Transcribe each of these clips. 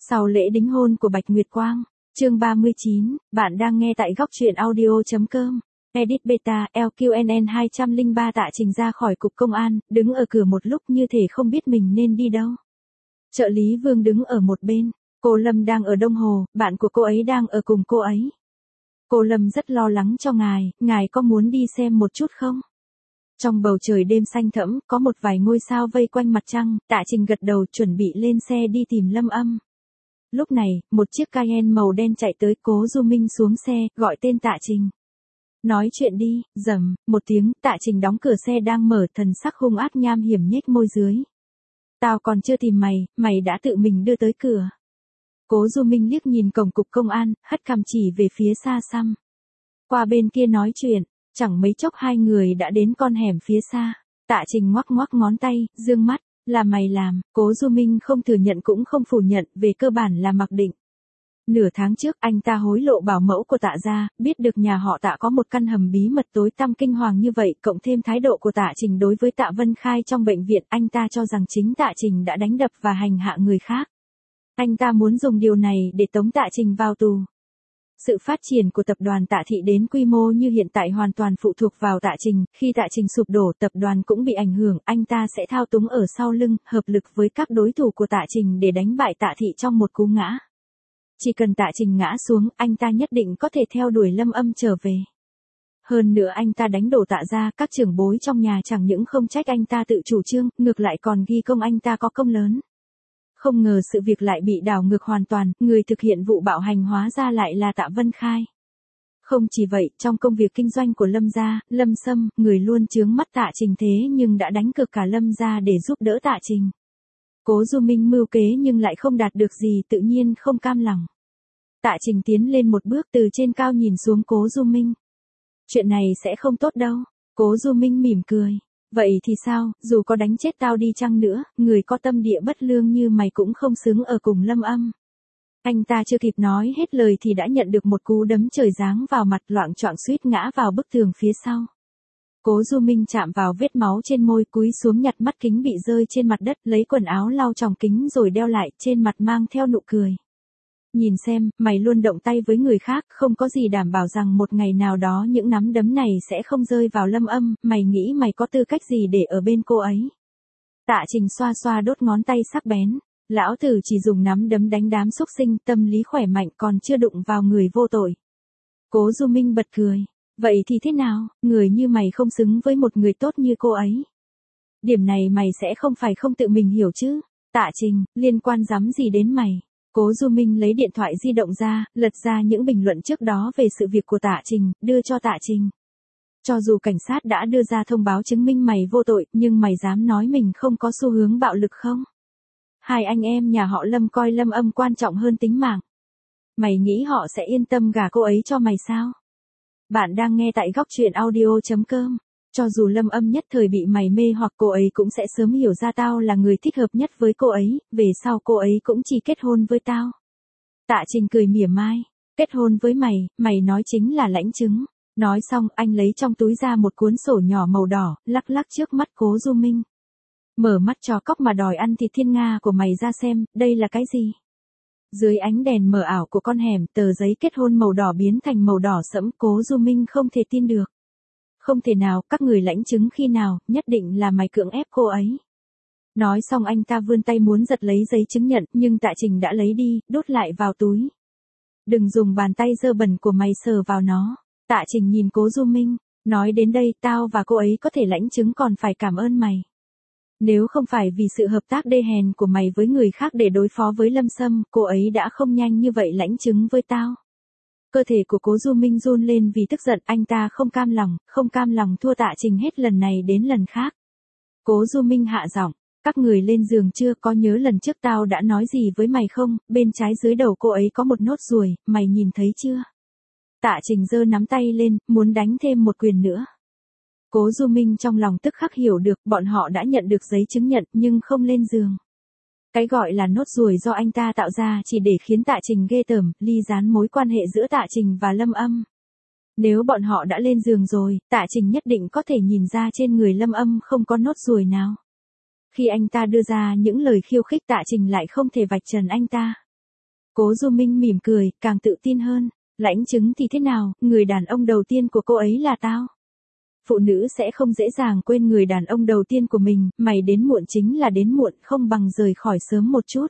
Sau lễ đính hôn của Bạch Nguyệt Quang, chương 39, bạn đang nghe tại góc truyện audio.com. Edit Beta, LQNN 203 Tạ Trình ra khỏi cục công an, đứng ở cửa một lúc như thể không biết mình nên đi đâu. Trợ lý Vương đứng ở một bên, cô Lâm đang ở Đông Hồ, bạn của cô ấy đang ở cùng cô ấy. Cô Lâm rất lo lắng cho ngài có muốn đi xem một chút không? Trong bầu trời đêm xanh thẫm, có một vài ngôi sao vây quanh mặt trăng, Tạ Trình gật đầu chuẩn bị lên xe đi tìm Lâm Âm. Lúc này, một chiếc Cayenne màu đen chạy tới, Cố Du Minh xuống xe, gọi tên Tạ Trình. Nói chuyện đi, rầm, một tiếng, Tạ Trình đóng cửa xe đang mở, thần sắc hung ác nham hiểm nhếch môi dưới. Tao còn chưa tìm mày đã tự mình đưa tới cửa. Cố Du Minh liếc nhìn cổng cục công an, hất cằm chỉ về phía xa xăm. Qua bên kia nói chuyện, chẳng mấy chốc hai người đã đến con hẻm phía xa. Tạ Trình ngoắc ngoắc ngón tay, dương mắt, là mày làm. Cố Du Minh không thừa nhận cũng không phủ nhận, về cơ bản là mặc định. Nửa tháng trước anh ta hối lộ bảo mẫu của Tạ gia, biết được nhà họ Tạ có một căn hầm bí mật tối tăm kinh hoàng như vậy, cộng thêm thái độ của Tạ Trình đối với Tạ Vân Khai trong bệnh viện, anh ta cho rằng chính Tạ Trình đã đánh đập và hành hạ người khác. Anh ta muốn dùng điều này để tống Tạ Trình vào tù. Sự phát triển của tập đoàn Tạ Thị đến quy mô như hiện tại hoàn toàn phụ thuộc vào Tạ Trình, khi Tạ Trình sụp đổ, tập đoàn cũng bị ảnh hưởng, anh ta sẽ thao túng ở sau lưng, hợp lực với các đối thủ của Tạ Trình để đánh bại Tạ Thị trong một cú ngã. Chỉ cần Tạ Trình ngã xuống, anh ta nhất định có thể theo đuổi Lâm Âm trở về. Hơn nữa anh ta đánh đổ Tạ gia, các trưởng bối trong nhà chẳng những không trách anh ta tự chủ trương, ngược lại còn ghi công anh ta có công lớn. Không ngờ sự việc lại bị đảo ngược hoàn toàn, người thực hiện vụ bạo hành hóa ra lại là Tạ Vân Khai. Không chỉ vậy, trong công việc kinh doanh của Lâm gia, Lâm Sâm, người luôn chướng mắt Tạ Trình thế nhưng đã đánh cược cả Lâm gia để giúp đỡ Tạ Trình. Cố Du Minh mưu kế nhưng lại không đạt được gì, tự nhiên không cam lòng. Tạ Trình tiến lên một bước, từ trên cao nhìn xuống Cố Du Minh. Chuyện này sẽ không tốt đâu. Cố Du Minh mỉm cười. Vậy thì sao, dù có đánh chết tao đi chăng nữa, người có tâm địa bất lương như mày cũng không xứng ở cùng Lâm Âm. Anh ta chưa kịp nói hết lời thì đã nhận được một cú đấm trời giáng vào mặt, loạng choạng suýt ngã vào bức tường phía sau. Cố Du Minh chạm vào vết máu trên môi, cúi xuống nhặt mắt kính bị rơi trên mặt đất, lấy quần áo lau tròng kính rồi đeo lại, trên mặt mang theo nụ cười. Nhìn xem, mày luôn động tay với người khác, không có gì đảm bảo rằng một ngày nào đó những nắm đấm này sẽ không rơi vào Lâm Âm, mày nghĩ mày có tư cách gì để ở bên cô ấy? Tạ Trình xoa xoa đốt ngón tay sắc bén, lão tử chỉ dùng nắm đấm đánh đám xúc sinh, tâm lý khỏe mạnh, còn chưa đụng vào người vô tội. Cố Du Minh bật cười, vậy thì thế nào, người như mày không xứng với một người tốt như cô ấy. Điểm này mày sẽ không phải không tự mình hiểu chứ? Tạ Trình, liên quan dám gì đến mày? Cố Du Minh lấy điện thoại di động ra, lật ra những bình luận trước đó về sự việc của Tạ Trình, đưa cho Tạ Trình. Cho dù cảnh sát đã đưa ra thông báo chứng minh mày vô tội, nhưng mày dám nói mình không có xu hướng bạo lực không? Hai anh em nhà họ Lâm coi Lâm Âm quan trọng hơn tính mạng. Mày nghĩ họ sẽ yên tâm gả cô ấy cho mày sao? Bạn đang nghe tại góc truyện audio.com. Cho dù Lâm Âm nhất thời bị mày mê hoặc, cô ấy cũng sẽ sớm hiểu ra tao là người thích hợp nhất với cô ấy, về sau cô ấy cũng chỉ kết hôn với tao. Tạ Trình cười mỉa mai, kết hôn với mày nói chính là lãnh chứng. Nói xong, anh lấy trong túi ra một cuốn sổ nhỏ màu đỏ, lắc lắc trước mắt Cố Du Minh. Mở mắt cho cóc mà đòi ăn thịt thiên nga của mày ra xem, đây là cái gì? Dưới ánh đèn mờ ảo của con hẻm, tờ giấy kết hôn màu đỏ biến thành màu đỏ sẫm, Cố Du Minh không thể tin được. Không thể nào, các người lãnh chứng khi nào, nhất định là mày cưỡng ép cô ấy. Nói xong anh ta vươn tay muốn giật lấy giấy chứng nhận, nhưng Tạ Trình đã lấy đi, đút lại vào túi. Đừng dùng bàn tay dơ bẩn của mày sờ vào nó. Tạ Trình nhìn Cố Du Minh, nói đến đây, tao và cô ấy có thể lãnh chứng còn phải cảm ơn mày. Nếu không phải vì sự hợp tác đê hèn của mày với người khác để đối phó với Lâm Sâm, cô ấy đã không nhanh như vậy lãnh chứng với tao. Cơ thể của Cố Du Minh run lên vì tức giận, anh ta không cam lòng thua Tạ Trình hết lần này đến lần khác. Cố Du Minh hạ giọng, các người lên giường chưa, có nhớ lần trước tao đã nói gì với mày không, bên trái dưới đầu cô ấy có một nốt ruồi, mày nhìn thấy chưa? Tạ Trình giơ nắm tay lên, muốn đánh thêm một quyền nữa. Cố Du Minh trong lòng tức khắc hiểu được, bọn họ đã nhận được giấy chứng nhận nhưng không lên giường. Cái gọi là nốt ruồi do anh ta tạo ra chỉ để khiến Tạ Trình ghê tởm, ly gián mối quan hệ giữa Tạ Trình và Lâm Âm. Nếu bọn họ đã lên giường rồi, Tạ Trình nhất định có thể nhìn ra trên người Lâm Âm không có nốt ruồi nào. Khi anh ta đưa ra những lời khiêu khích, Tạ Trình lại không thể vạch trần anh ta. Cố Du Minh mỉm cười, càng tự tin hơn. Lãnh chứng thì thế nào, người đàn ông đầu tiên của cô ấy là tao. Phụ nữ sẽ không dễ dàng quên người đàn ông đầu tiên của mình, mày đến muộn chính là đến muộn, không bằng rời khỏi sớm một chút.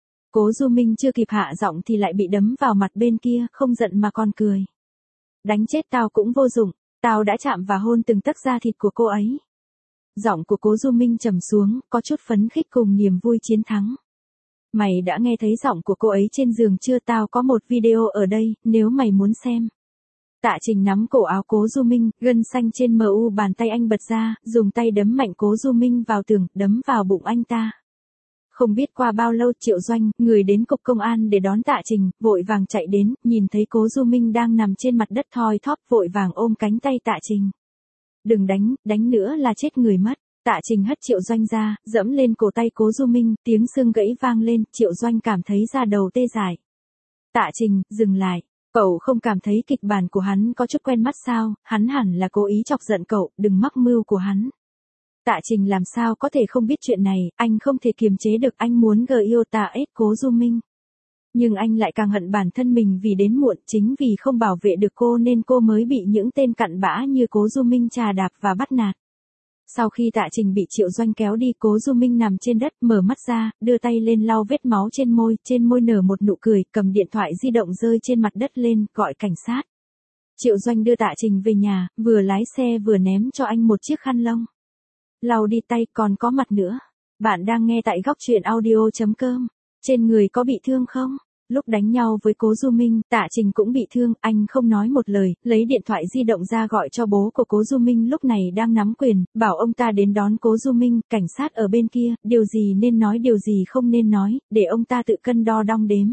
Cố Du Minh chưa kịp hạ giọng thì lại bị đấm vào mặt bên kia, không giận mà còn cười. Đánh chết tao cũng vô dụng, tao đã chạm và hôn từng tấc da thịt của cô ấy. Giọng của Cố Du Minh trầm xuống, có chút phấn khích cùng niềm vui chiến thắng. Mày đã nghe thấy giọng của cô ấy trên giường chưa? Tao có một video ở đây, nếu mày muốn xem. Tạ Trình nắm cổ áo Cố Du Minh, gân xanh trên mu bàn tay anh bật ra, dùng tay đấm mạnh Cố Du Minh vào tường, đấm vào bụng anh ta. Không biết qua bao lâu Triệu Doanh, người đến cục công an để đón Tạ Trình, vội vàng chạy đến, nhìn thấy Cố Du Minh đang nằm trên mặt đất thoi thóp, vội vàng ôm cánh tay Tạ Trình. Đừng đánh, đánh nữa là chết người mất. Tạ Trình hất Triệu Doanh ra, dẫm lên cổ tay Cố Du Minh, tiếng xương gãy vang lên, Triệu Doanh cảm thấy da đầu tê dại. Tạ Trình, dừng lại. Cậu không cảm thấy kịch bản của hắn có chút quen mắt sao, hắn hẳn là cố ý chọc giận cậu, đừng mắc mưu của hắn. Tạ Trình làm sao có thể không biết chuyện này, anh không thể kiềm chế được, anh muốn yêu Cố Du Minh. Nhưng anh lại càng hận bản thân mình vì đến muộn, chính vì không bảo vệ được cô nên cô mới bị những tên cặn bã như Cố Du Minh trà đạp và bắt nạt. Sau khi Tạ Trình bị Triệu Doanh kéo đi, Cố Du Minh nằm trên đất, mở mắt ra, đưa tay lên lau vết máu trên môi nở một nụ cười, cầm điện thoại di động rơi trên mặt đất lên, gọi cảnh sát. Triệu Doanh đưa Tạ Trình về nhà, vừa lái xe vừa ném cho anh một chiếc khăn lông. Lau đi tay, còn có mặt nữa. Bạn đang nghe tại góc truyện audio.com. Trên người có bị thương không? Lúc đánh nhau với Cố Du Minh, Tạ Trình cũng bị thương, anh không nói một lời, lấy điện thoại di động ra gọi cho bố của Cố Du Minh lúc này đang nắm quyền, bảo ông ta đến đón Cố Du Minh, cảnh sát ở bên kia, điều gì nên nói điều gì không nên nói, để ông ta tự cân đo đong đếm.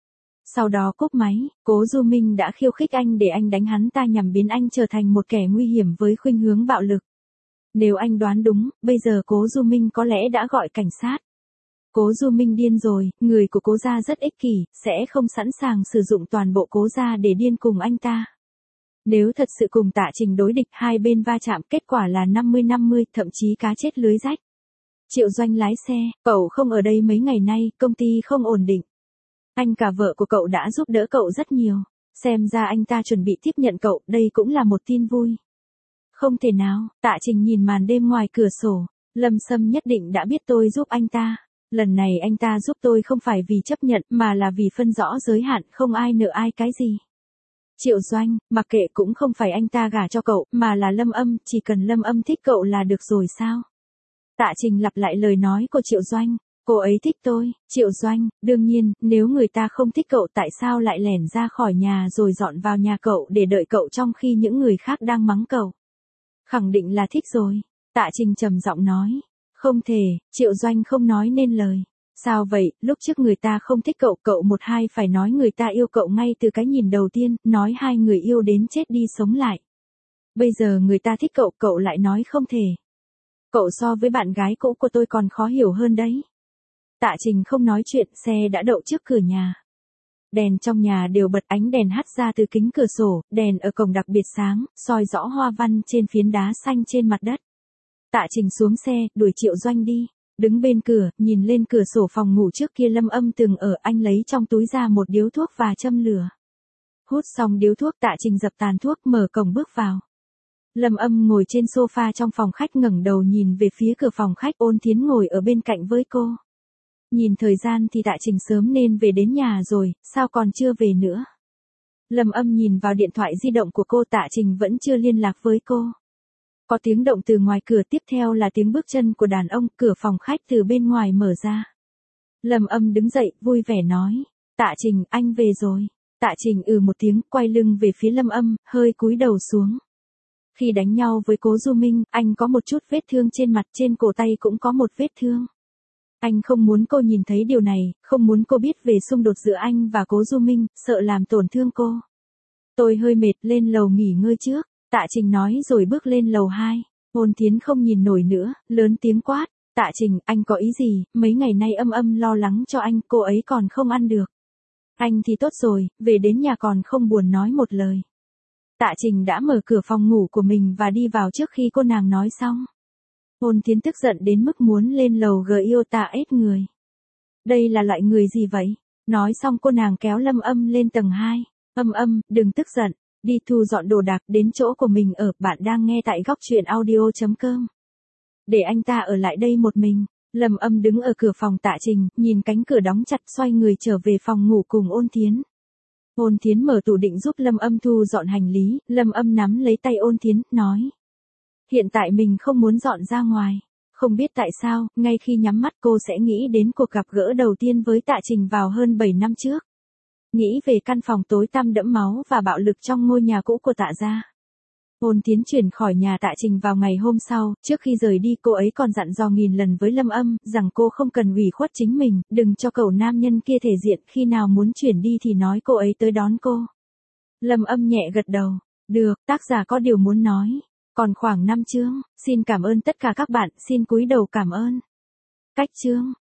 Sau đó cúp máy, Cố Du Minh đã khiêu khích anh để anh đánh hắn ta nhằm biến anh trở thành một kẻ nguy hiểm với khuynh hướng bạo lực. Nếu anh đoán đúng, bây giờ Cố Du Minh có lẽ đã gọi cảnh sát. Cố Du Minh điên rồi, người của Cố gia rất ích kỷ, sẽ không sẵn sàng sử dụng toàn bộ Cố gia để điên cùng anh ta. Nếu thật sự cùng Tạ Trình đối địch, hai bên va chạm, kết quả là 50-50, thậm chí cá chết lưới rách. Triệu Doanh lái xe, cậu không ở đây mấy ngày nay, công ty không ổn định. Anh cả vợ của cậu đã giúp đỡ cậu rất nhiều, xem ra anh ta chuẩn bị tiếp nhận cậu, đây cũng là một tin vui. Không thể nào, Tạ Trình nhìn màn đêm ngoài cửa sổ, Lâm Sâm nhất định đã biết tôi giúp anh ta. Lần này anh ta giúp tôi không phải vì chấp nhận mà là vì phân rõ giới hạn, không ai nợ ai cái gì. Triệu Doanh, mặc kệ, cũng không phải anh ta gả cho cậu, mà là Lâm Âm, chỉ cần Lâm Âm thích cậu là được rồi sao? Tạ Trình lặp lại lời nói của Triệu Doanh, cô ấy thích tôi. Triệu Doanh, đương nhiên, nếu người ta không thích cậu tại sao lại lẻn ra khỏi nhà rồi dọn vào nhà cậu để đợi cậu trong khi những người khác đang mắng cậu? Khẳng định là thích rồi. Tạ Trình trầm giọng nói. Không thể, Triệu Doanh không nói nên lời. Sao vậy, lúc trước người ta không thích cậu, cậu một hai phải nói người ta yêu cậu ngay từ cái nhìn đầu tiên, nói hai người yêu đến chết đi sống lại. Bây giờ người ta thích cậu, cậu lại nói không thể. Cậu so với bạn gái cũ của tôi còn khó hiểu hơn đấy. Tạ Trình không nói chuyện, xe đã đậu trước cửa nhà. Đèn trong nhà đều bật, ánh đèn hắt ra từ kính cửa sổ, đèn ở cổng đặc biệt sáng, soi rõ hoa văn trên phiến đá xanh trên mặt đất. Tạ Trình xuống xe, đuổi Triệu Doanh đi. Đứng bên cửa, nhìn lên cửa sổ phòng ngủ trước kia Lâm Âm từng ở, anh lấy trong túi ra một điếu thuốc và châm lửa. Hút xong điếu thuốc, Tạ Trình dập tàn thuốc, mở cổng bước vào. Lâm Âm ngồi trên sofa trong phòng khách, ngẩng đầu nhìn về phía cửa phòng khách, Ôn Thiến ngồi ở bên cạnh với cô. Nhìn thời gian thì Tạ Trình sớm nên về đến nhà rồi, sao còn chưa về nữa? Lâm Âm nhìn vào điện thoại di động của cô, Tạ Trình vẫn chưa liên lạc với cô. Có tiếng động từ ngoài cửa, tiếp theo là tiếng bước chân của đàn ông, cửa phòng khách từ bên ngoài mở ra. Lâm Âm đứng dậy, vui vẻ nói. Tạ Trình, anh về rồi. Tạ Trình một tiếng, quay lưng về phía Lâm Âm, hơi cúi đầu xuống. Khi đánh nhau với Cố Du Minh, anh có một chút vết thương trên mặt, trên cổ tay cũng có một vết thương. Anh không muốn cô nhìn thấy điều này, không muốn cô biết về xung đột giữa anh và Cố Du Minh, sợ làm tổn thương cô. Tôi hơi mệt, lên lầu nghỉ ngơi trước. Tạ Trình nói rồi bước lên lầu 2. Ôn Thiến không nhìn nổi nữa, lớn tiếng quát. Tạ Trình, anh có ý gì, mấy ngày nay Âm lo lắng cho anh, cô ấy còn không ăn được. Anh thì tốt rồi, về đến nhà còn không buồn nói một lời. Tạ Trình đã mở cửa phòng ngủ của mình và đi vào trước khi cô nàng nói xong. Ôn Thiến tức giận đến mức muốn lên lầu người. Đây là loại người gì vậy? Nói xong cô nàng kéo Lâm Âm lên tầng 2. Âm, đừng tức giận, đi thu dọn đồ đạc đến chỗ của mình ở, bạn đang nghe tại góc truyện audio.com. Để anh ta ở lại đây một mình. Lâm Âm đứng ở cửa phòng Tạ Trình, nhìn cánh cửa đóng chặt xoay người trở về phòng ngủ cùng Ôn Thiến. Ôn Thiến mở tủ định giúp Lâm Âm thu dọn hành lý, Lâm Âm nắm lấy tay Ôn Thiến, nói. Hiện tại mình không muốn dọn ra ngoài. Không biết tại sao, ngay khi nhắm mắt cô sẽ nghĩ đến cuộc gặp gỡ đầu tiên với Tạ Trình vào hơn 7 năm trước. Nghĩ về căn phòng tối tăm đẫm máu và bạo lực trong ngôi nhà cũ của Tạ gia. Ôn Thiến chuyển khỏi nhà Tạ Trình vào ngày hôm sau, trước khi rời đi cô ấy còn dặn dò nghìn lần với Lâm Âm, rằng cô không cần ủy khuất chính mình, đừng cho cậu nam nhân kia thể diện, khi nào muốn chuyển đi thì nói cô ấy tới đón cô. Lâm Âm nhẹ gật đầu, được, tác giả có điều muốn nói. Còn khoảng 5 chương, xin cảm ơn tất cả các bạn, xin cúi đầu cảm ơn. Cách chương.